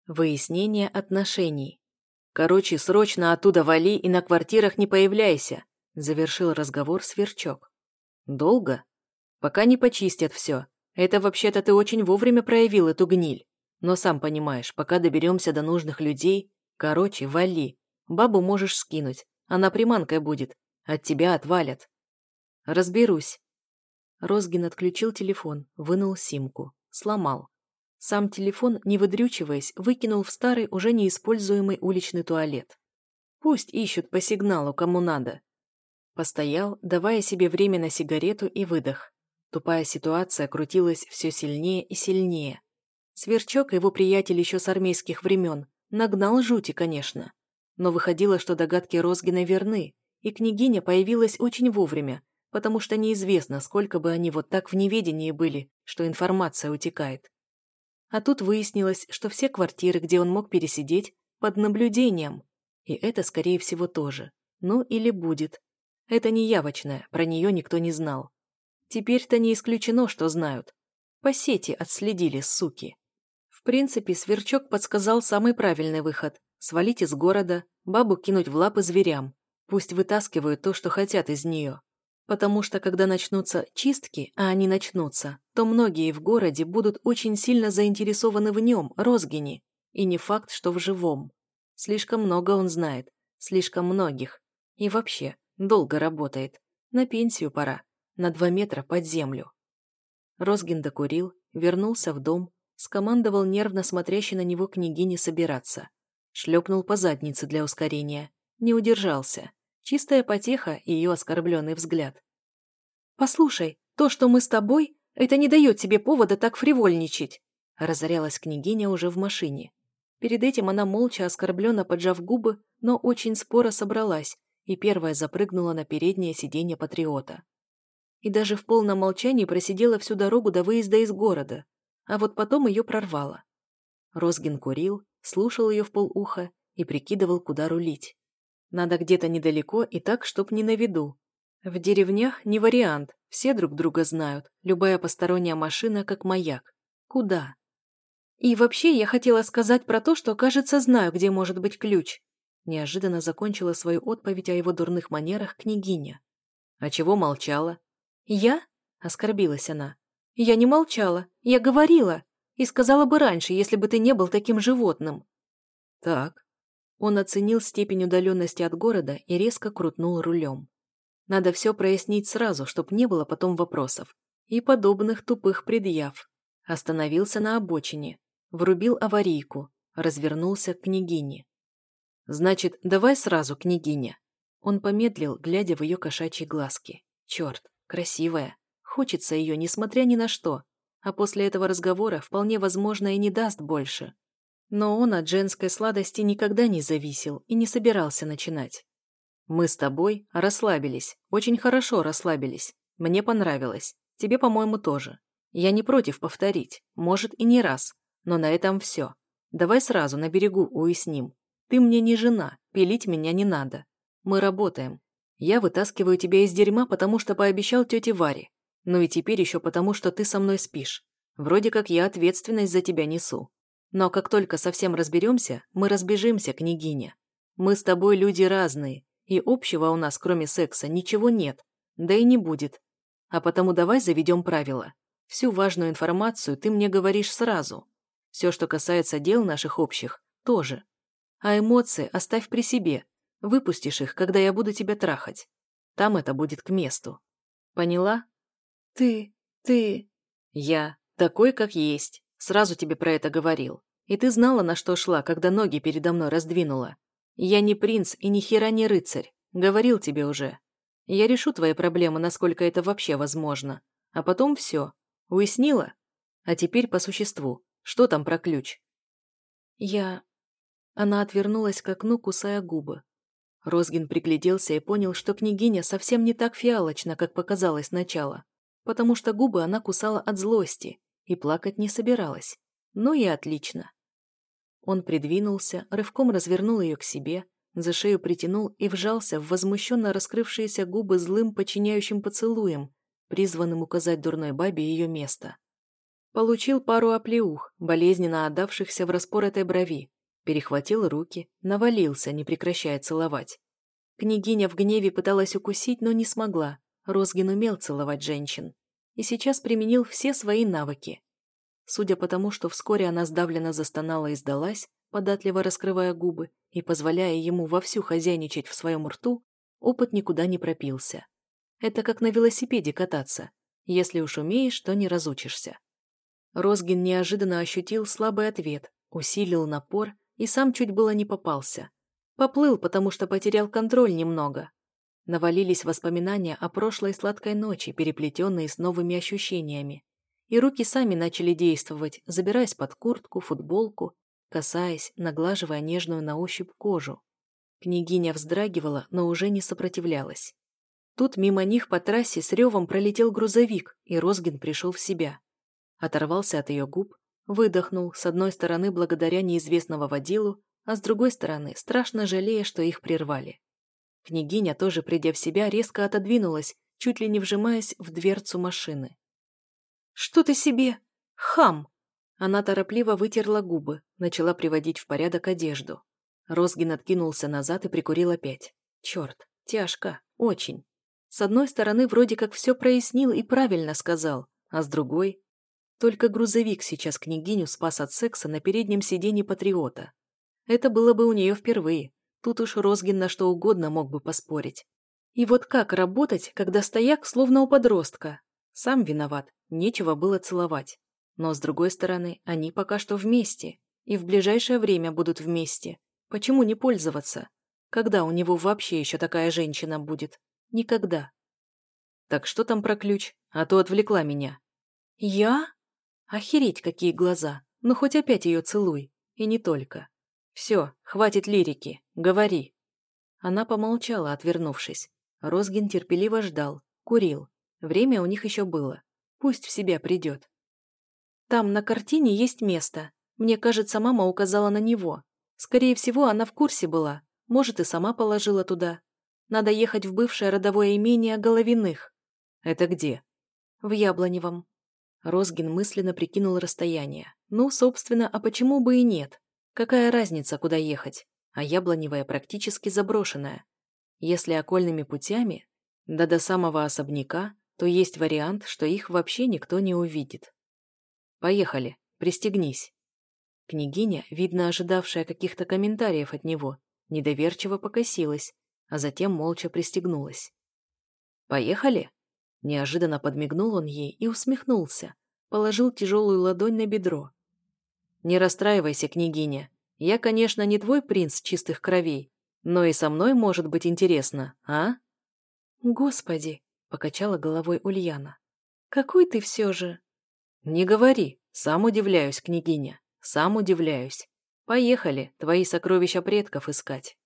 Выяснение отношений. «Короче, срочно оттуда вали и на квартирах не появляйся», — завершил разговор Сверчок. «Долго? Пока не почистят все. Это вообще-то ты очень вовремя проявил эту гниль. Но сам понимаешь, пока доберемся до нужных людей... Короче, вали. Бабу можешь скинуть. Она приманкой будет. От тебя отвалят». «Разберусь». Розгин отключил телефон, вынул симку. Сломал. Сам телефон, не выдрючиваясь, выкинул в старый, уже неиспользуемый уличный туалет. Пусть ищут по сигналу, кому надо. Постоял, давая себе время на сигарету и выдох. Тупая ситуация крутилась все сильнее и сильнее. Сверчок, его приятель еще с армейских времен, нагнал жути, конечно. Но выходило, что догадки Розгина верны, и княгиня появилась очень вовремя, потому что неизвестно, сколько бы они вот так в неведении были, что информация утекает. А тут выяснилось, что все квартиры, где он мог пересидеть, под наблюдением. И это, скорее всего, тоже. Ну, или будет. Это не явочное, про нее никто не знал. Теперь-то не исключено, что знают. По сети отследили, суки. В принципе, Сверчок подсказал самый правильный выход. Свалить из города, бабу кинуть в лапы зверям. Пусть вытаскивают то, что хотят из нее. Потому что, когда начнутся чистки, а они начнутся, то многие в городе будут очень сильно заинтересованы в нем, Розгине, и не факт, что в живом. Слишком много он знает, слишком многих. И вообще, долго работает. На пенсию пора, на 2 метра под землю. Розгин докурил, вернулся в дом, скомандовал нервно смотрящей на него княгине собираться. Шлепнул по заднице для ускорения. Не удержался. Чистая потеха и ее оскорбленный взгляд. «Послушай, то, что мы с тобой, это не дает тебе повода так фривольничать», разорялась княгиня уже в машине. Перед этим она молча, оскорбленно поджав губы, но очень споро собралась и первая запрыгнула на переднее сиденье патриота. И даже в полном молчании просидела всю дорогу до выезда из города, а вот потом ее прорвало. Розгин курил, слушал ее вполуха и прикидывал, куда рулить. Надо где-то недалеко и так, чтоб не на виду. В деревнях не вариант, все друг друга знают, любая посторонняя машина как маяк. Куда? И вообще я хотела сказать про то, что, кажется, знаю, где может быть ключ. Неожиданно закончила свою отповедь о его дурных манерах княгиня. А чего молчала? Я? Оскорбилась она. Я не молчала, я говорила. И сказала бы раньше, если бы ты не был таким животным. Так. Он оценил степень удаленности от города и резко крутнул рулем. Надо все прояснить сразу, чтоб не было потом вопросов. И подобных тупых предъяв. Остановился на обочине. Врубил аварийку. Развернулся к княгине. «Значит, давай сразу, княгиня». Он помедлил, глядя в ее кошачьи глазки. Черт, красивая. Хочется ее, несмотря ни на что. А после этого разговора вполне возможно и не даст больше. Но он от женской сладости никогда не зависел и не собирался начинать. «Мы с тобой расслабились, очень хорошо расслабились. Мне понравилось. Тебе, по-моему, тоже. Я не против повторить, может и не раз, но на этом все. Давай сразу на берегу уясним. Ты мне не жена, пилить меня не надо. Мы работаем. Я вытаскиваю тебя из дерьма, потому что пообещал тете Варе. Ну и теперь еще потому, что ты со мной спишь. Вроде как я ответственность за тебя несу. Но как только совсем разберемся, мы разбежимся, княгиня. Мы с тобой люди разные, и общего у нас, кроме секса, ничего нет, да и не будет. А потому давай заведем правила. Всю важную информацию ты мне говоришь сразу. Все, что касается дел наших общих, тоже. А эмоции оставь при себе. Выпустишь их, когда я буду тебя трахать. Там это будет к месту. Поняла? Ты... Я такой, как есть. Сразу тебе про это говорил. И ты знала, на что шла, когда ноги передо мной раздвинула. Я не принц и ни хера не рыцарь. Говорил тебе уже. Я решу твои проблемы, насколько это вообще возможно. А потом все. Уяснила? А теперь по существу. Что там про ключ? Она отвернулась к окну, кусая губы. Розгин пригляделся и понял, что княгиня совсем не так фиалочна, как показалось сначала, потому что губы она кусала от злости и плакать не собиралась. Ну и отлично. Он придвинулся, рывком развернул ее к себе, за шею притянул и вжался в возмущенно раскрывшиеся губы злым подчиняющим поцелуем, призванным указать дурной бабе ее место. Получил пару оплеух, болезненно отдавшихся в распоротой брови, перехватил руки, навалился, не прекращая целовать. Княгиня в гневе пыталась укусить, но не смогла. Розгин умел целовать женщин. И сейчас применил все свои навыки. Судя по тому, что вскоре она сдавленно застонала и сдалась, податливо раскрывая губы и позволяя ему вовсю хозяйничать в своем рту, опыт никуда не пропился. Это как на велосипеде кататься. Если уж умеешь, то не разучишься. Розгин неожиданно ощутил слабый ответ, усилил напор и сам чуть было не попался. Поплыл, потому что потерял контроль немного. Навалились воспоминания о прошлой сладкой ночи, переплетенные с новыми ощущениями. И руки сами начали действовать, забираясь под куртку, футболку, касаясь, наглаживая нежную на ощупь кожу. Княгиня вздрагивала, но уже не сопротивлялась. Тут мимо них по трассе с ревом пролетел грузовик, и Розгин пришел в себя. Оторвался от ее губ, выдохнул, с одной стороны благодаря неизвестного водилу, а с другой стороны страшно жалея, что их прервали. Княгиня, тоже придя в себя, резко отодвинулась, чуть ли не вжимаясь в дверцу машины. «Что ты себе? Хам!» Она торопливо вытерла губы, начала приводить в порядок одежду. Розгин откинулся назад и прикурил опять. Черт, тяжко, очень. С одной стороны, вроде как все прояснил и правильно сказал, а с другой... Только грузовик сейчас княгиню спас от секса на переднем сиденье Патриота. Это было бы у нее впервые. Тут уж Розгин на что угодно мог бы поспорить. И вот как работать, когда стояк словно у подростка? Сам виноват, нечего было целовать. Но, с другой стороны, они пока что вместе. И в ближайшее время будут вместе. Почему не пользоваться? Когда у него вообще еще такая женщина будет? Никогда. Так что там про ключ? А то отвлекла меня. Я? Охереть, какие глаза. Ну, хоть опять ее целуй. И не только. Все, хватит лирики. Говори. Она помолчала, отвернувшись. Розгин терпеливо ждал. Курил. Время у них еще было. Пусть в себя придет. Там на картине есть место. Мне кажется, мама указала на него. Скорее всего, она в курсе была. Может, и сама положила туда. Надо ехать в бывшее родовое имение Головиных. Это где? В Яблоневом. Розгин мысленно прикинул расстояние. Ну, собственно, а почему бы и нет? Какая разница, куда ехать? А Яблоневая практически заброшенная. Если окольными путями, да до самого особняка, то есть вариант, что их вообще никто не увидит. Поехали, пристегнись. Княгиня, видно ожидавшая каких-то комментариев от него, недоверчиво покосилась, а затем молча пристегнулась. «Поехали?» Неожиданно подмигнул он ей и усмехнулся, положил тяжелую ладонь на бедро. «Не расстраивайся, княгиня. Я, конечно, не твой принц чистых кровей, но и со мной может быть интересно, а?» «Господи!» — покачала головой Ульяна. «Какой ты все же...» «Не говори, сам удивляюсь, княгиня, сам удивляюсь. Поехали, твои сокровища предков искать».